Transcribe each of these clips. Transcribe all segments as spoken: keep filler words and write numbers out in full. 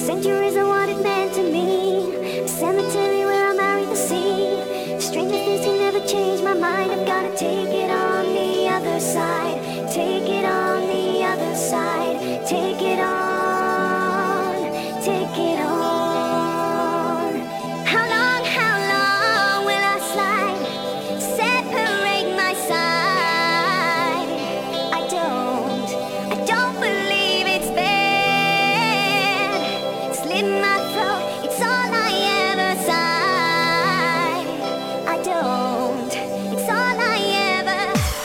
Centuries are what it meant to me. A cemetery where I married the sea. Stranger things can never change my mind. I've gotta take it on the other side. Take it on the other side. Take it on. Take it on. How long, how long will I slide? Separate my side. I don't, I don't believe it's fair. Slit my throat, it's all I ever sighed. I don't, it's all I ever.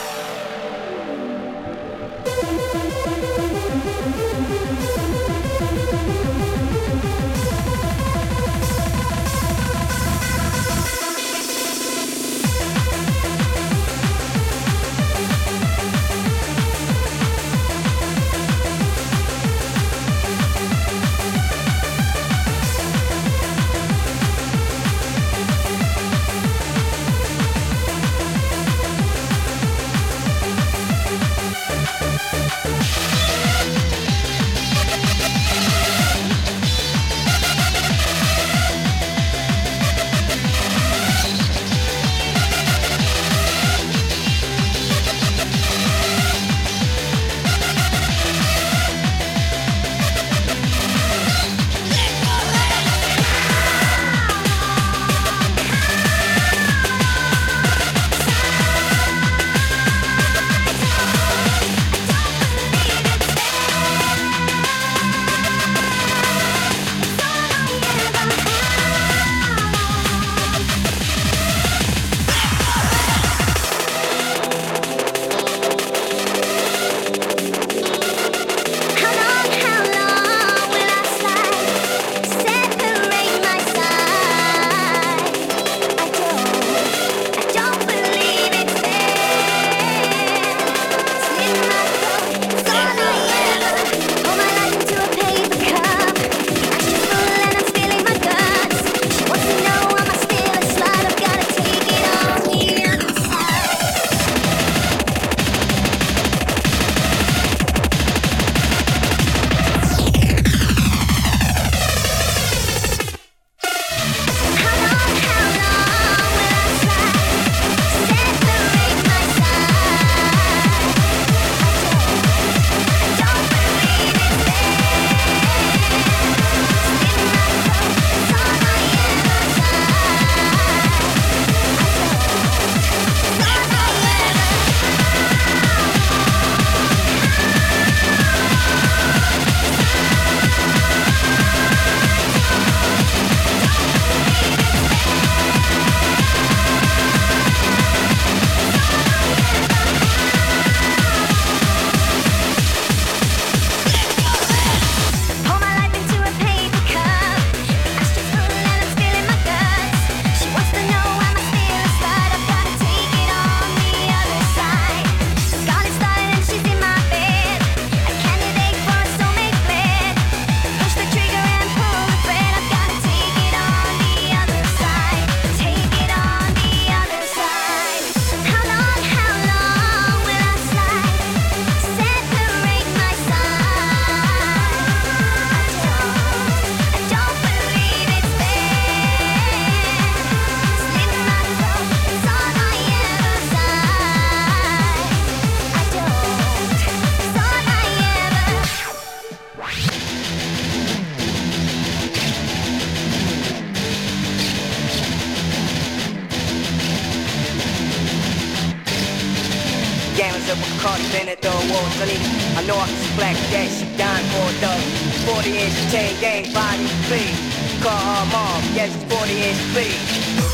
Up with Cardi Bennett, the awards on it. I know I can black that she dying for a dog. forty inch chain gang, body free. Call her mom, yes, it's forty inch free.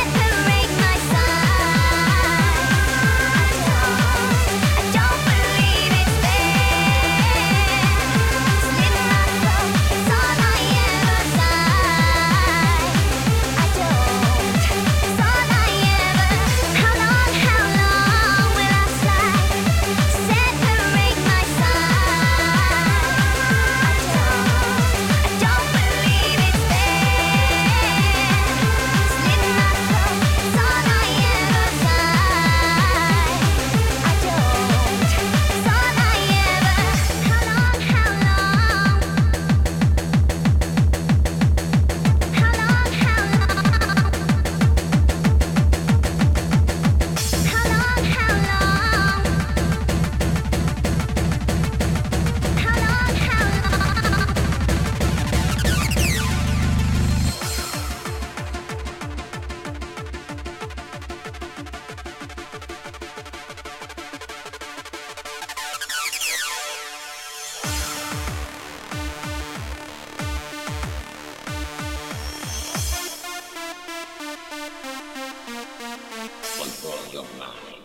I don't believe for your mind.